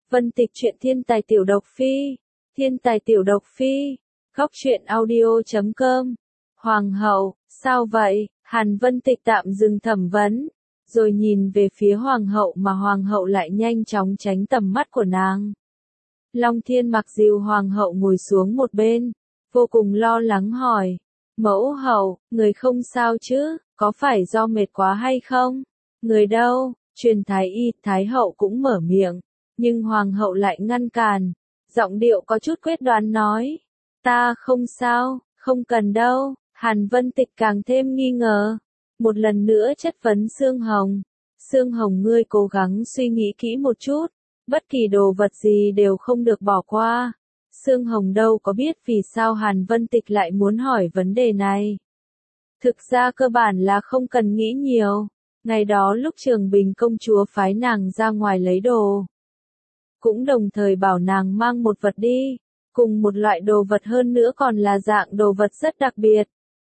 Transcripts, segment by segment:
Vân Tịch truyện thiên tài tiểu độc phi. Thiên tài tiểu độc phi. Góc truyện audio.com. Hoàng hậu, sao vậy? Hàn Vân Tịch tạm dừng thẩm vấn, rồi nhìn về phía hoàng hậu mà hoàng hậu lại nhanh chóng tránh tầm mắt của nàng. Long Thiên mặc dìu hoàng hậu ngồi xuống một bên, vô cùng lo lắng hỏi. Mẫu hậu, người không sao chứ, có phải do mệt quá hay không? Người đâu? Truyền thái y, thái hậu cũng mở miệng, nhưng hoàng hậu lại ngăn cản, giọng điệu có chút quyết đoán nói. Ta không sao, không cần đâu. Hàn Vân Tịch càng thêm nghi ngờ, một lần nữa chất vấn Sương Hồng. Sương Hồng, ngươi cố gắng suy nghĩ kỹ một chút, bất kỳ đồ vật gì đều không được bỏ qua. Sương Hồng đâu có biết vì sao Hàn Vân Tịch lại muốn hỏi vấn đề này. Thực ra cơ bản là không cần nghĩ nhiều, ngày đó lúc Trường Bình công chúa phái nàng ra ngoài lấy đồ, cũng đồng thời bảo nàng mang một vật đi, cùng một loại đồ vật hơn nữa còn là dạng đồ vật rất đặc biệt.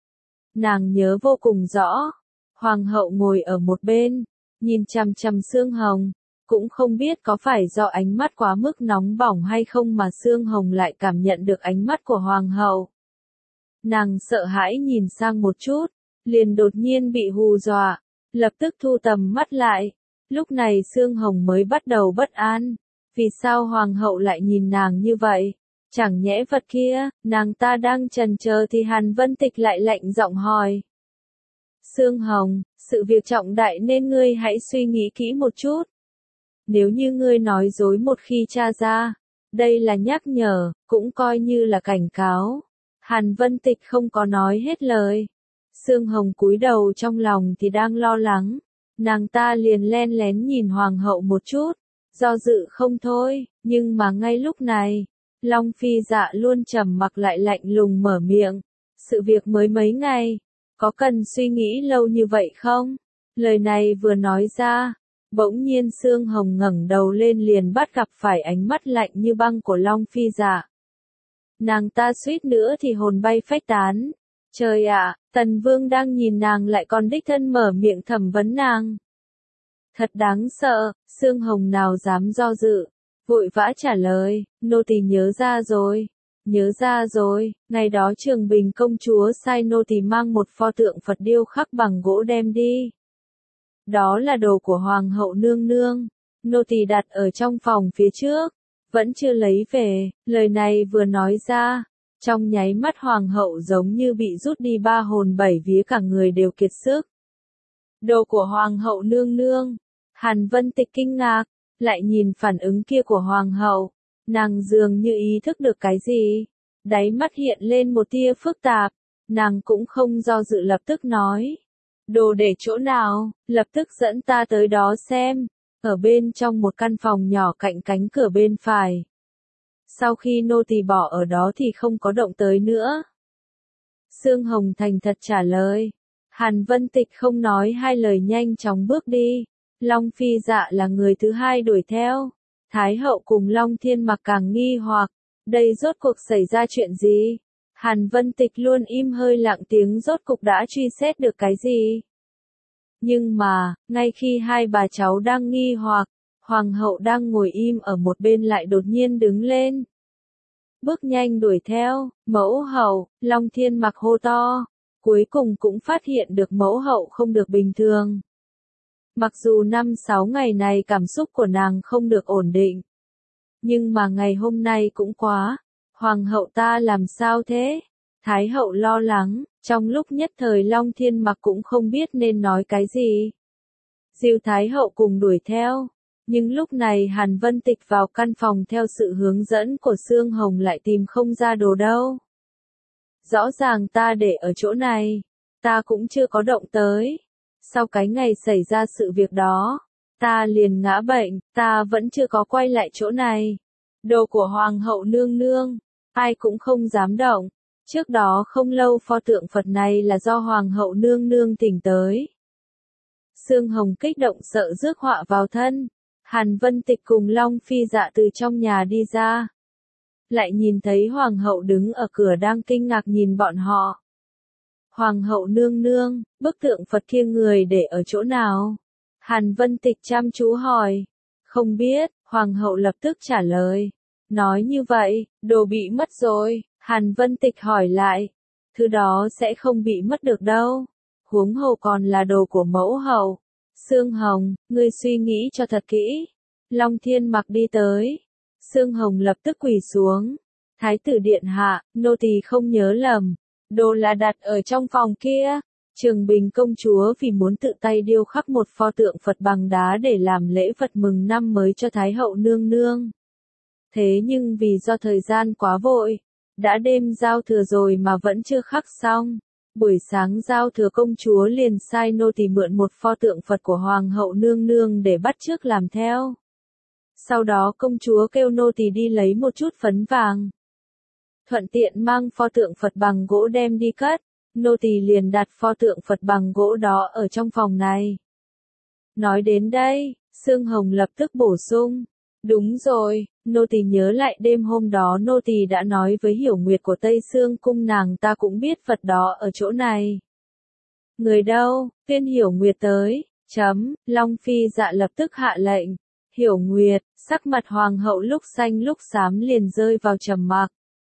Nàng nhớ vô cùng rõ, hoàng hậu ngồi ở một bên, nhìn chằm chằm Sương Hồng, cũng không biết có phải do ánh mắt quá mức nóng bỏng hay không mà Sương Hồng lại cảm nhận được ánh mắt của hoàng hậu. Nàng sợ hãi nhìn sang một chút, liền đột nhiên bị hù dọa, lập tức thu tầm mắt lại. Lúc này Sương Hồng mới bắt đầu bất an, vì sao hoàng hậu lại nhìn nàng như vậy? Chẳng nhẽ vật kia, nàng ta đang chần chờ thì Hàn Vân Tịch lại lạnh giọng hỏi. Sương Hồng, sự việc trọng đại nên ngươi hãy suy nghĩ kỹ một chút. Nếu như ngươi nói dối một khi tra ra, đây là nhắc nhở, cũng coi như là cảnh cáo. Hàn Vân Tịch không có nói hết lời. Sương Hồng cúi đầu trong lòng thì đang lo lắng, nàng ta liền len lén nhìn hoàng hậu một chút, do dự không thôi, nhưng mà ngay lúc này, Long Phi Dạ luôn trầm mặc lại lạnh lùng mở miệng. Sự việc mới mấy ngày, có cần suy nghĩ lâu như vậy không? Lời này vừa nói ra, bỗng nhiên Sương Hồng ngẩng đầu lên liền bắt gặp phải ánh mắt lạnh như băng của Long Phi Dạ. Nàng ta suýt nữa thì hồn bay phách tán. Trời ạ, Tần Vương đang nhìn nàng lại còn đích thân mở miệng thẩm vấn nàng. Thật đáng sợ, Sương Hồng nào dám do dự, vội vã trả lời, nô tỳ nhớ ra rồi, ngày đó Trường Bình công chúa sai nô tỳ mang một pho tượng Phật điêu khắc bằng gỗ đem đi. Đó là đồ của Hoàng hậu nương nương, nô tỳ đặt ở trong phòng phía trước, vẫn chưa lấy về. Lời này vừa nói ra, trong nháy mắt Hoàng hậu giống như bị rút đi ba hồn bảy vía, cả người đều kiệt sức. Đồ của Hoàng hậu nương nương. Hàn Vân Tịch kinh ngạc, lại nhìn phản ứng kia của hoàng hậu, nàng dường như ý thức được cái gì, đáy mắt hiện lên một tia phức tạp, nàng cũng không do dự lập tức nói. Đồ để chỗ nào, lập tức dẫn ta tới đó xem, ở bên trong một căn phòng nhỏ cạnh cánh cửa bên phải. Sau khi nô tỳ bỏ ở đó thì không có động tới nữa. Sương Hồng thành thật trả lời. Hàn Vân Tịch không nói hai lời nhanh chóng bước đi. Long Phi Dạ là người thứ hai đuổi theo. Thái hậu cùng Long Thiên Mặc càng nghi hoặc, đây rốt cuộc xảy ra chuyện gì? Hàn Vân Tịch luôn im hơi lặng tiếng, rốt cục đã truy xét được cái gì? Nhưng mà, ngay khi hai bà cháu đang nghi hoặc, hoàng hậu đang ngồi im ở một bên lại đột nhiên đứng lên. Bước nhanh đuổi theo, mẫu hậu, Long Thiên Mặc hô to, cuối cùng cũng phát hiện được mẫu hậu không được bình thường. Mặc dù 5-6 ngày này cảm xúc của nàng không được ổn định, nhưng mà ngày hôm nay cũng quá. Hoàng hậu ta làm sao thế? Thái hậu lo lắng, trong lúc nhất thời Long Thiên Mặc cũng không biết nên nói cái gì. Dìu Thái hậu cùng đuổi theo, nhưng lúc này Hàn Vân Tịch vào căn phòng theo sự hướng dẫn của Sương Hồng lại tìm không ra đồ đâu. Rõ ràng ta để ở chỗ này, ta cũng chưa có động tới. Sau cái ngày xảy ra sự việc đó, ta liền ngã bệnh, ta vẫn chưa có quay lại chỗ này. Đồ của Hoàng hậu nương nương, ai cũng không dám động. Trước đó không lâu pho tượng Phật này là do Hoàng hậu nương nương thỉnh tới. Sương Hồng kích động sợ rước họa vào thân. Hàn Vân Tịch cùng Long Phi Dạ từ trong nhà đi ra, lại nhìn thấy Hoàng hậu đứng ở cửa đang kinh ngạc nhìn bọn họ. Hoàng hậu nương nương, bức tượng Phật kia người để ở chỗ nào? Hàn Vân Tịch chăm chú hỏi. Không biết, hoàng hậu lập tức trả lời. Nói như vậy, đồ bị mất rồi, Hàn Vân Tịch hỏi lại. Thứ đó sẽ không bị mất được đâu. Huống hồ còn là đồ của mẫu hậu. Sương Hồng, ngươi suy nghĩ cho thật kỹ. Long Thiên Mặc đi tới. Sương Hồng lập tức quỳ xuống. Thái tử điện hạ, nô tỳ không nhớ lầm. Đồ là đặt ở trong phòng kia. Trường Bình công chúa vì muốn tự tay điêu khắc một pho tượng Phật bằng đá để làm lễ vật mừng năm mới cho Thái hậu nương nương. Thế nhưng vì do thời gian quá vội, đã đêm giao thừa rồi mà vẫn chưa khắc xong. Buổi sáng giao thừa công chúa liền sai nô tỳ mượn một pho tượng Phật của Hoàng hậu nương nương để bắt chước làm theo. Sau đó công chúa kêu nô tỳ đi lấy một chút phấn vàng. Thuận tiện mang pho tượng Phật bằng gỗ đem đi cất. Nô tỳ liền đặt pho tượng Phật bằng gỗ đó ở trong phòng này. Nói đến đây, Sương Hồng lập tức bổ sung. Đúng rồi, nô tỳ nhớ lại đêm hôm đó nô tỳ đã nói với Hiểu Nguyệt của Tây Sương cung nàng ta cũng biết Phật đó ở chỗ này. Người đâu, Tiên Hiểu Nguyệt tới, Long Phi Dạ lập tức hạ lệnh. Hiểu Nguyệt, sắc mặt hoàng hậu lúc xanh lúc xám liền rơi vào trầm mặc.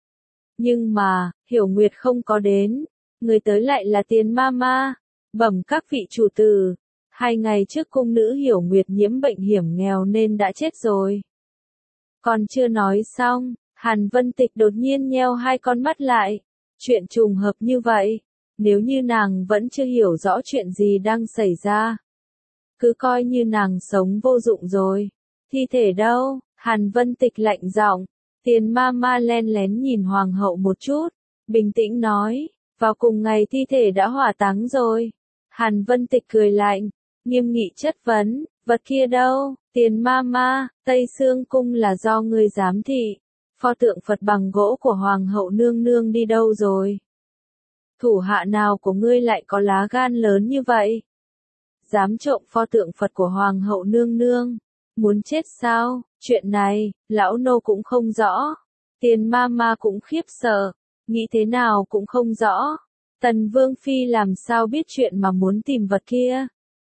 Nhưng mà, Hiểu Nguyệt không có đến. Người tới lại là Tiền Mama. Bẩm các vị chủ tử. 2 ngày trước cung nữ Hiểu Nguyệt nhiễm bệnh hiểm nghèo nên đã chết rồi. Còn chưa nói xong, Hàn Vân Tịch đột nhiên nheo 2 con mắt lại. Chuyện trùng hợp như vậy. Nếu như nàng vẫn chưa hiểu rõ chuyện gì đang xảy ra. Cứ coi như nàng sống vô dụng rồi. Thi thể đâu? Hàn Vân Tịch lạnh giọng. Tiền Mama len lén nhìn hoàng hậu một chút. Bình tĩnh nói. Vào cùng ngày thi thể đã hỏa táng rồi. Hàn Vân Tịch cười lạnh, nghiêm nghị chất vấn, vật kia đâu? Tiền Mama, Tây Sương cung là do ngươi giám thị. Pho tượng Phật bằng gỗ của Hoàng hậu nương nương đi đâu rồi? Thủ hạ nào của ngươi lại có lá gan lớn như vậy? Dám trộm pho tượng Phật của Hoàng hậu nương nương? Muốn chết sao? Chuyện này, lão nô cũng không rõ. Tiền Mama cũng khiếp sợ. Nghĩ thế nào cũng không rõ. Tần Vương Phi làm sao biết chuyện mà muốn tìm vật kia?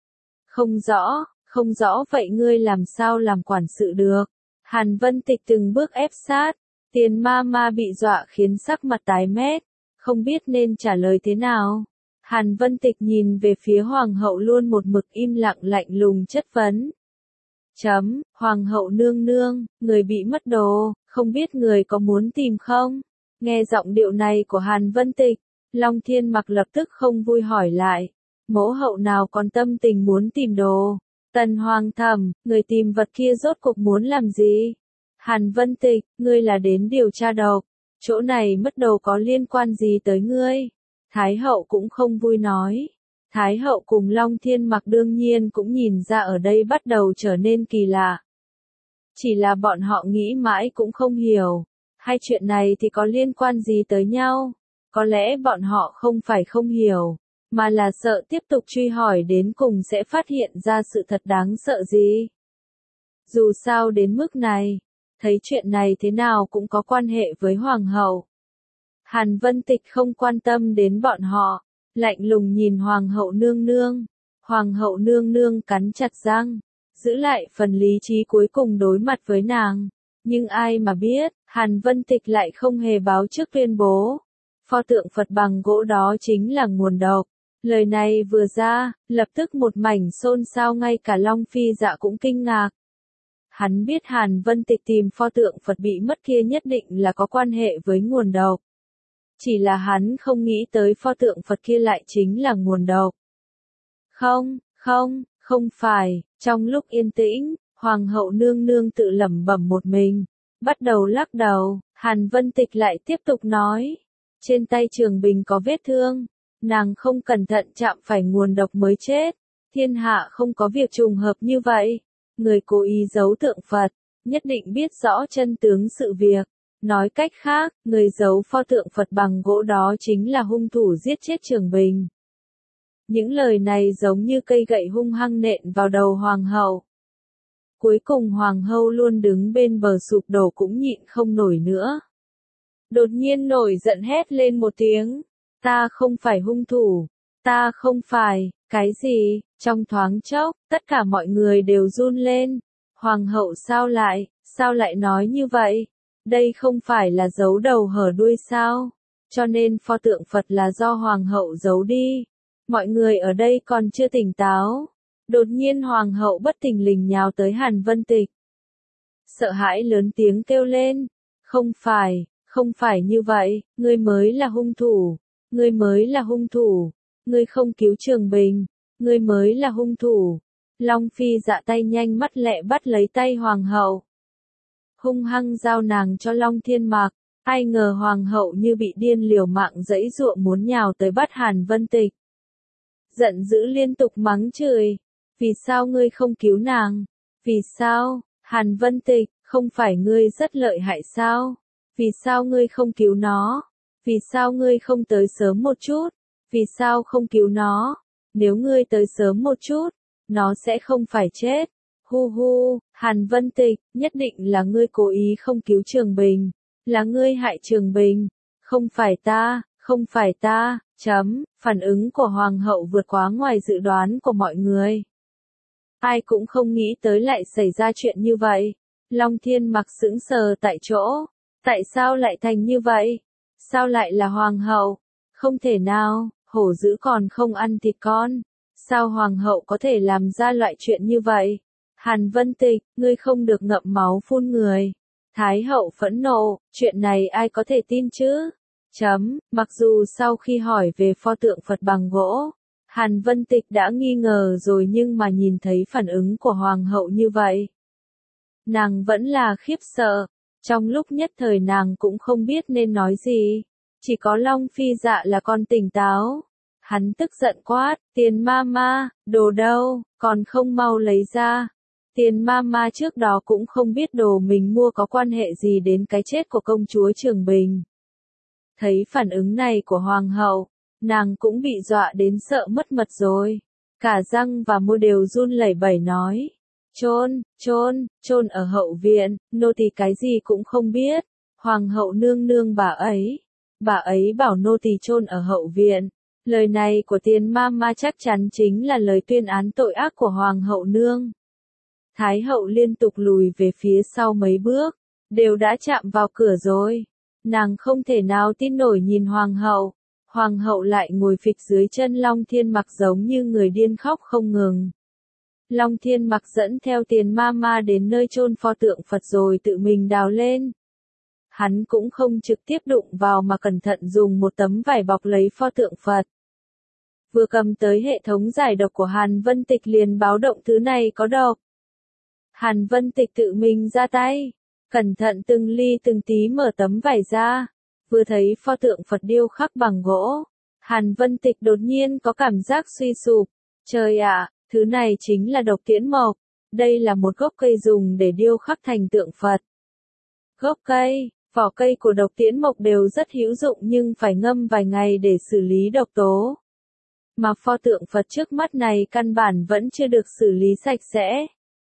Không rõ vậy ngươi làm sao làm quản sự được? Hàn Vân Tịch từng bước ép sát. Tiền Mama bị dọa khiến sắc mặt tái mét. Không biết nên trả lời thế nào. Hàn Vân Tịch nhìn về phía Hoàng hậu luôn một mực im lặng lạnh lùng chất vấn. Hoàng hậu nương nương, người bị mất đồ, không biết người có muốn tìm không? Nghe giọng điệu này của Hàn Vân Tịch, Long Thiên Mặc lập tức không vui hỏi lại. Mẫu hậu nào còn tâm tình muốn tìm đồ? Tần Hoàng thẩm, người tìm vật kia rốt cuộc muốn làm gì? Hàn Vân Tịch, ngươi là đến điều tra độc. Chỗ này mất đồ có liên quan gì tới ngươi? Thái hậu cũng không vui nói. Thái hậu cùng Long Thiên Mặc đương nhiên cũng nhìn ra ở đây bắt đầu trở nên kỳ lạ. Chỉ là bọn họ nghĩ mãi cũng không hiểu. Hai chuyện này thì có liên quan gì tới nhau? Có lẽ bọn họ không phải không hiểu, mà là sợ tiếp tục truy hỏi đến cùng sẽ phát hiện ra sự thật đáng sợ gì. Dù sao đến mức này, thấy chuyện này thế nào cũng có quan hệ với Hoàng hậu. Hàn Vân Tịch không quan tâm đến bọn họ, lạnh lùng nhìn Hoàng hậu nương nương. Hoàng hậu nương nương cắn chặt răng, giữ lại phần lý trí cuối cùng đối mặt với nàng. Nhưng ai mà biết, Hàn Vân Tịch lại không hề báo trước tuyên bố. Pho tượng Phật bằng gỗ đó chính là nguồn độc. Lời này vừa ra, lập tức một mảnh xôn xao ngay cả Long Phi Dạ cũng kinh ngạc. Hắn biết Hàn Vân Tịch tìm pho tượng Phật bị mất kia nhất định là có quan hệ với nguồn độc. Chỉ là hắn không nghĩ tới pho tượng Phật kia lại chính là nguồn độc. Không phải, trong lúc yên tĩnh, Hoàng hậu nương nương tự lẩm bẩm một mình, bắt đầu lắc đầu, Hàn Vân Tịch lại tiếp tục nói. Trên tay Trường Bình có vết thương, nàng không cẩn thận chạm phải nguồn độc mới chết. Thiên hạ không có việc trùng hợp như vậy. Người cố ý giấu tượng Phật, nhất định biết rõ chân tướng sự việc. Nói cách khác, người giấu pho tượng Phật bằng gỗ đó chính là hung thủ giết chết Trường Bình. Những lời này giống như cây gậy hung hăng nện vào đầu Hoàng hậu. Cuối cùng Hoàng hậu luôn đứng bên bờ sụp đổ cũng nhịn không nổi nữa. Đột nhiên nổi giận hét lên một tiếng. Ta không phải hung thủ. Ta không phải. Cái gì? Trong thoáng chốc, tất cả mọi người đều run lên. Hoàng hậu sao lại nói như vậy? Đây không phải là giấu đầu hở đuôi sao? Cho nên pho tượng Phật là do Hoàng hậu giấu đi. Mọi người ở đây còn chưa tỉnh táo. Đột nhiên Hoàng hậu bất thình lình nhào tới Hàn Vân Tịch. Sợ hãi lớn tiếng kêu lên. Không phải như vậy, ngươi mới là hung thủ. Ngươi mới là hung thủ. Ngươi không cứu Trường Bình. Ngươi mới là hung thủ. Long Phi Dạ tay nhanh mắt lẹ bắt lấy tay Hoàng hậu. Hung hăng giao nàng cho Long Thiên Mạc. Ai ngờ Hoàng hậu như bị điên liều mạng giãy giụa muốn nhào tới bắt Hàn Vân Tịch. Giận dữ liên tục mắng chửi. Vì sao ngươi không cứu nàng? Vì sao? Hàn Vân Tịch, không phải ngươi rất lợi hại sao? Vì sao ngươi không cứu nó? Vì sao ngươi không tới sớm một chút? Vì sao không cứu nó? Nếu ngươi tới sớm một chút, nó sẽ không phải chết. Hu hu, Hàn Vân Tịch, nhất định là ngươi cố ý không cứu Trường Bình. Là ngươi hại Trường Bình. Không phải ta, phản ứng của Hoàng hậu vượt quá ngoài dự đoán của mọi người. Ai cũng không nghĩ tới lại xảy ra chuyện như vậy. Long Thiên Mặc sững sờ tại chỗ. Tại sao lại thành như vậy? Sao lại là Hoàng hậu? Không thể nào, hổ dữ còn không ăn thịt con. Sao Hoàng hậu có thể làm ra loại chuyện như vậy? Hàn Vân Tịch, ngươi không được ngậm máu phun người. Thái hậu phẫn nộ, chuyện này ai có thể tin chứ? Mặc dù sau khi hỏi về pho tượng Phật bằng gỗ, Hàn Vân Tịch đã nghi ngờ rồi nhưng mà nhìn thấy phản ứng của Hoàng hậu như vậy. Nàng vẫn là khiếp sợ, trong lúc nhất thời nàng cũng không biết nên nói gì. Chỉ có Long Phi Dạ là con tỉnh táo. Hắn tức giận quát, Tiền Mama, đồ đâu, còn không mau lấy ra. Tiền Mama trước đó cũng không biết đồ mình mua có quan hệ gì đến cái chết của công chúa Trường Bình. Thấy phản ứng này của Hoàng hậu, nàng cũng bị dọa đến sợ mất mật rồi. Cả răng và môi đều run lẩy bẩy nói. Chôn ở hậu viện, nô tỳ cái gì cũng không biết. Hoàng hậu nương nương bà ấy bảo nô tỳ chôn ở hậu viện. Lời này của Tiền Mama chắc chắn chính là lời tuyên án tội ác của Hoàng hậu nương. Thái hậu liên tục lùi về phía sau mấy bước, đều đã chạm vào cửa rồi. Nàng không thể nào tin nổi nhìn Hoàng hậu. Hoàng hậu lại ngồi phịch dưới chân Long Thiên Mặc giống như người điên khóc không ngừng. Long Thiên Mặc dẫn theo Tiền Mama đến nơi chôn pho tượng Phật rồi tự mình đào lên. Hắn cũng không trực tiếp đụng vào mà cẩn thận dùng một tấm vải bọc lấy pho tượng Phật. Vừa cầm tới hệ thống giải độc của Hàn Vân Tịch liền báo động thứ này có độc. Hàn Vân Tịch tự mình ra tay, cẩn thận từng ly từng tí mở tấm vải ra. Vừa thấy pho tượng Phật điêu khắc bằng gỗ, Hàn Vân Tịch đột nhiên có cảm giác suy sụp. Trời ạ, thứ này chính là độc tiễn mộc. Đây là một gốc cây dùng để điêu khắc thành tượng Phật. Gốc cây, vỏ cây của độc tiễn mộc đều rất hữu dụng nhưng phải ngâm vài ngày để xử lý độc tố. Mà pho tượng Phật trước mắt này căn bản vẫn chưa được xử lý sạch sẽ.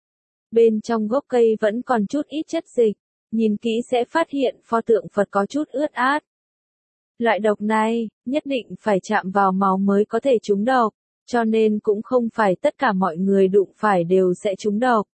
Bên trong gốc cây vẫn còn chút ít chất dịch, nhìn kỹ sẽ phát hiện pho tượng Phật có chút ướt át. Loại độc này, nhất định phải chạm vào máu mới có thể trúng độc, cho nên cũng không phải tất cả mọi người đụng phải đều sẽ trúng độc.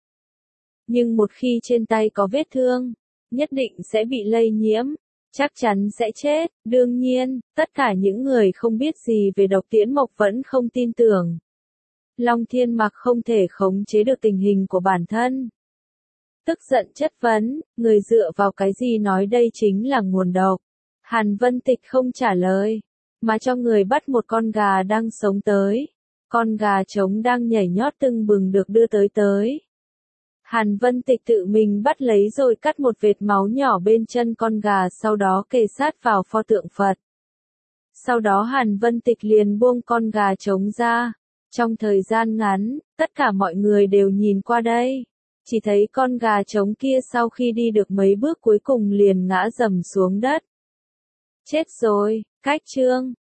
Nhưng một khi trên tay có vết thương, nhất định sẽ bị lây nhiễm, chắc chắn sẽ chết. Đương nhiên, tất cả những người không biết gì về độc tiễn mộc vẫn không tin tưởng. Long Thiên Mặc không thể khống chế được tình hình của bản thân. Tức giận chất vấn, người dựa vào cái gì nói đây chính là nguồn độc. Hàn Vân Tịch không trả lời, mà cho người bắt một con gà đang sống tới. Con gà trống đang nhảy nhót tưng bừng được đưa tới. Hàn Vân Tịch tự mình bắt lấy rồi cắt một vệt máu nhỏ bên chân con gà sau đó kề sát vào pho tượng Phật. Sau đó Hàn Vân Tịch liền buông con gà trống ra. Trong thời gian ngắn, tất cả mọi người đều nhìn qua đây. Chỉ thấy con gà trống kia sau khi đi được mấy bước cuối cùng liền ngã rầm xuống đất. Chết rồi, cách chương.